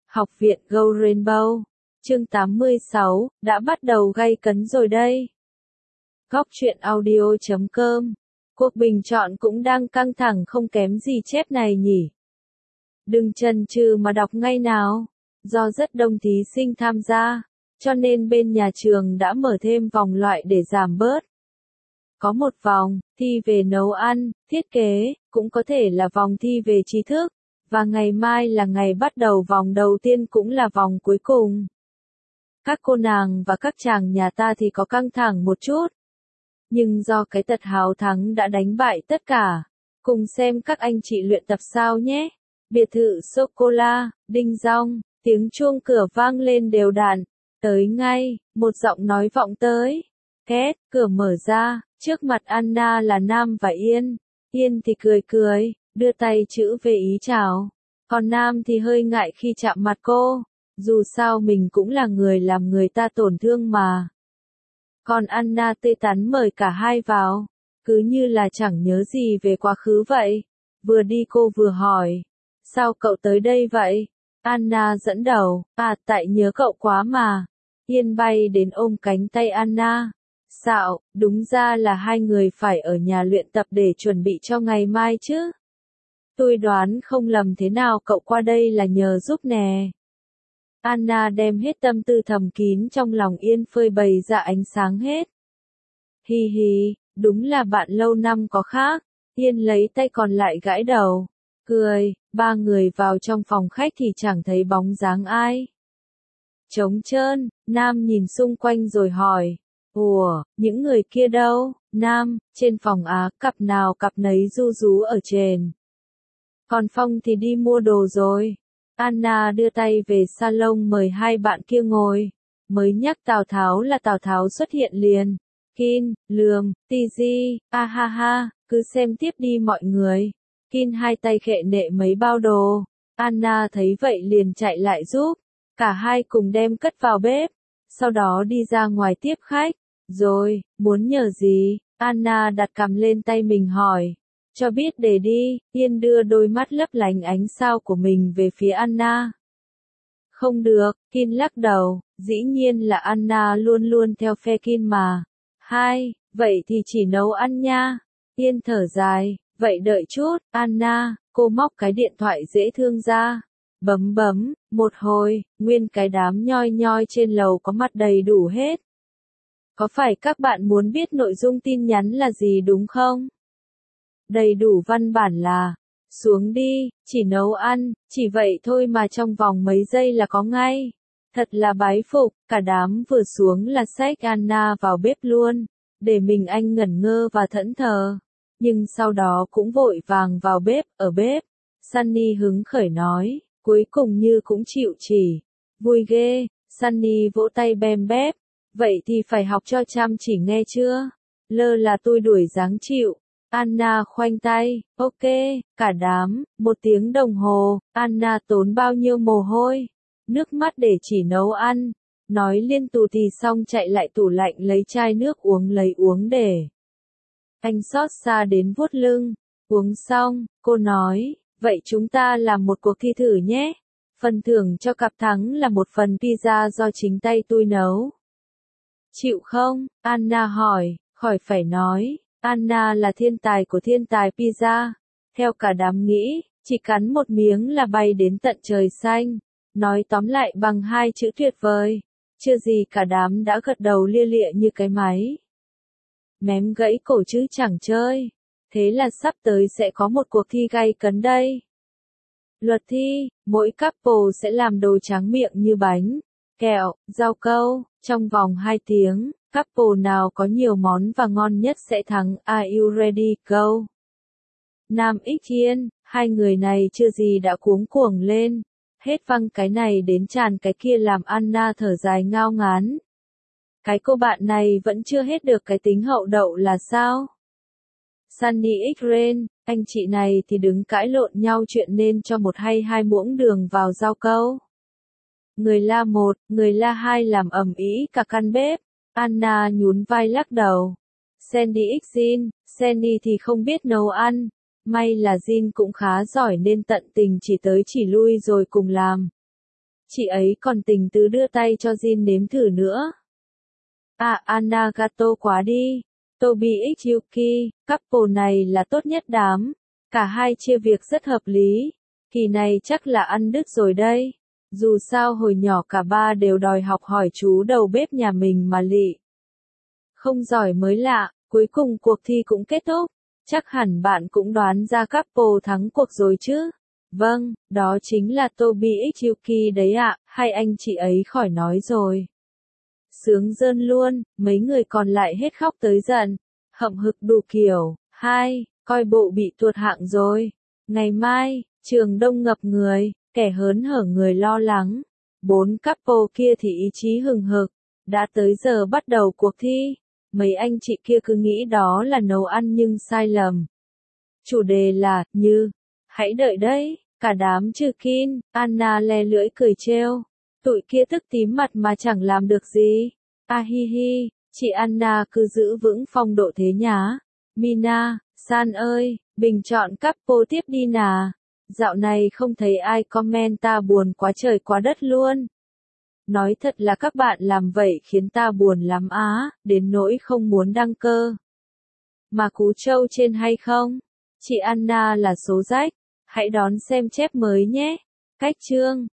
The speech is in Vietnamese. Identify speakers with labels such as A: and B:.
A: Học viện Go Rainbow, chương 86, đã bắt đầu gay cấn rồi đây. Góc truyện audio.com, cuộc bình chọn cũng đang căng thẳng không kém gì chép này nhỉ. Đừng chần chừ mà đọc ngay nào. Do rất đông thí sinh tham gia, cho nên bên nhà trường đã mở thêm vòng loại để giảm bớt. Có một vòng, thi về nấu ăn, thiết kế, cũng có thể là vòng thi về trí thức. Và ngày mai là ngày bắt đầu vòng đầu tiên cũng là vòng cuối cùng. Các cô nàng và các chàng nhà ta thì có căng thẳng một chút. Nhưng do cái tật háo thắng đã đánh bại tất cả. Cùng xem các anh chị luyện tập sao nhé. Biệt thự sô-cô-la, đinh dong, tiếng chuông cửa vang lên đều đặn. Tới ngay, một giọng nói vọng tới. Két, cửa mở ra, trước mặt Anna là Nam và Yên. Yên thì cười cười, đưa tay chữ về ý chào. Còn Nam thì hơi ngại khi chạm mặt cô. Dù sao mình cũng là người làm người ta tổn thương mà. Còn Anna tươi tắn mời cả hai vào. Cứ như là chẳng nhớ gì về quá khứ vậy. Vừa đi cô vừa hỏi. Sao cậu tới đây vậy? Anna dẫn đầu. Tại nhớ cậu quá mà. Yên bay đến ôm cánh tay Anna. Xạo, đúng ra là hai người phải ở nhà luyện tập để chuẩn bị cho ngày mai chứ. Tôi đoán không lầm thế nào cậu qua đây là nhờ giúp nè. Anna đem hết tâm tư thầm kín trong lòng Yên phơi bày ra ánh sáng hết. Hi hi, đúng là bạn lâu năm có khác. Yên lấy tay còn lại gãi đầu. Cười, ba người vào trong phòng khách thì chẳng thấy bóng dáng ai. Trống trơn, Nam nhìn xung quanh rồi hỏi. Ủa, những người kia đâu? Nam, trên phòng cặp nào cặp nấy ru rú ở trên. Còn Phong thì đi mua đồ rồi. Anna đưa tay về salon mời hai bạn kia ngồi. Mới nhắc Tào Tháo là Tào Tháo xuất hiện liền. Kin, Lườm, Tiji, ha ha, cứ xem tiếp đi mọi người. Kin hai tay khệ nệ mấy bao đồ. Anna thấy vậy liền chạy lại giúp. Cả hai cùng đem cất vào bếp. Sau đó đi ra ngoài tiếp khách. Rồi, muốn nhờ gì? Anna đặt cằm lên tay mình hỏi. Cho biết để đi. Yên đưa đôi mắt lấp lánh ánh sao của mình về phía Anna. Không được, Kin lắc đầu, dĩ nhiên là Anna luôn luôn theo phe Kin mà. Hai, vậy thì chỉ nấu ăn nha. Yên thở dài, vậy đợi chút, Anna, cô móc cái điện thoại dễ thương ra. Bấm bấm, một hồi, nguyên cái đám nhoi nhoi trên lầu có mặt đầy đủ hết. Có phải các bạn muốn biết nội dung tin nhắn là gì đúng không? Đầy đủ văn bản là, xuống đi, chỉ nấu ăn, chỉ vậy thôi mà trong vòng mấy giây là có ngay. Thật là bái phục, cả đám vừa xuống là xách Anna vào bếp luôn, để mình anh ngẩn ngơ và thẫn thờ. Nhưng sau đó cũng vội vàng vào bếp, ở bếp. Sunny hứng khởi nói, cuối cùng như cũng chịu chỉ. Vui ghê, Sunny vỗ tay bem bép. Vậy thì phải học cho chăm chỉ nghe chưa? Lơ là tôi đuổi dáng chịu. Anna khoanh tay, ok, cả đám, 1 tiếng đồng hồ, Anna tốn bao nhiêu mồ hôi, nước mắt để chỉ nấu ăn, nói liên tù thì xong chạy lại tủ lạnh lấy chai nước uống lấy uống để. Anh xót xa đến vuốt lưng, uống xong, cô nói, vậy chúng ta làm một cuộc thi thử nhé, phần thưởng cho cặp thắng là một phần pizza do chính tay tôi nấu. Chịu không? Anna hỏi, khỏi phải nói. Anna là thiên tài của thiên tài pizza. Theo cả đám nghĩ, chỉ cắn một miếng là bay đến tận trời xanh. Nói tóm lại bằng 2 chữ tuyệt vời. Chưa gì cả đám đã gật đầu lia lịa như cái máy. Mém gãy cổ chứ chẳng chơi. Thế là sắp tới sẽ có một cuộc thi gay cấn đây. Luật thi, mỗi couple sẽ làm đồ tráng miệng như bánh, kẹo, rau câu, trong vòng 2 tiếng. Couple nào có nhiều món và ngon nhất sẽ thắng. Are you ready? Go! Nam X Yên, hai người này chưa gì đã cuống cuồng lên. Hết văng cái này đến tràn cái kia làm Anna thở dài ngao ngán. Cái cô bạn này vẫn chưa hết được cái tính hậu đậu là sao? Sunny X Rain, anh chị này thì đứng cãi lộn nhau chuyện nên cho một hay 2 muỗng đường vào rau câu. Người la 1, người la 2 làm ầm ĩ cả căn bếp. Anna nhún vai lắc đầu. Sandy X Jin, Sandy thì không biết nấu ăn. May là Jin cũng khá giỏi nên tận tình chỉ tới chỉ lui rồi cùng làm. Chị ấy còn tình tứ đưa tay cho Jin nếm thử nữa. À, Anagato quá đi. Tobi x Yuki, couple này là tốt nhất đám. Cả hai chia việc rất hợp lý. Kỳ này chắc là ăn đứt rồi đây. Dù sao hồi nhỏ cả ba đều đòi học hỏi chú đầu bếp nhà mình mà lị. Không giỏi mới lạ, cuối cùng cuộc thi cũng kết thúc. Chắc hẳn bạn cũng đoán ra couple thắng cuộc rồi chứ. Vâng, đó chính là Tobi x Yuki đấy ạ, hai anh chị ấy khỏi nói rồi. Sướng rơn luôn, mấy người còn lại hết khóc tới giận, hậm hực đủ kiểu. Hai, coi bộ bị tuột hạng rồi. Ngày mai, trường đông ngập người, kẻ hớn hở người lo lắng. 4 couple kia thì ý chí hừng hực. Đã tới giờ bắt đầu cuộc thi. Mấy anh chị kia cứ nghĩ đó là nấu ăn nhưng sai lầm. Chủ đề là, như, hãy đợi đấy, cả đám trừ Kin, Anna le lưỡi cười trêu. Tụi kia tức tím mặt mà chẳng làm được gì. A hi hi, chị Anna cứ giữ vững phong độ thế nhá. Mina, San ơi, bình chọn couple tiếp đi nà. Dạo này không thấy ai comment ta buồn quá trời quá đất luôn. Nói thật là các bạn làm vậy khiến ta buồn lắm á, đến nỗi không muốn đăng cơ. Mà cú trâu trên hay không? Chị Anna là số rách. Hãy đón xem chép mới nhé. Cách chương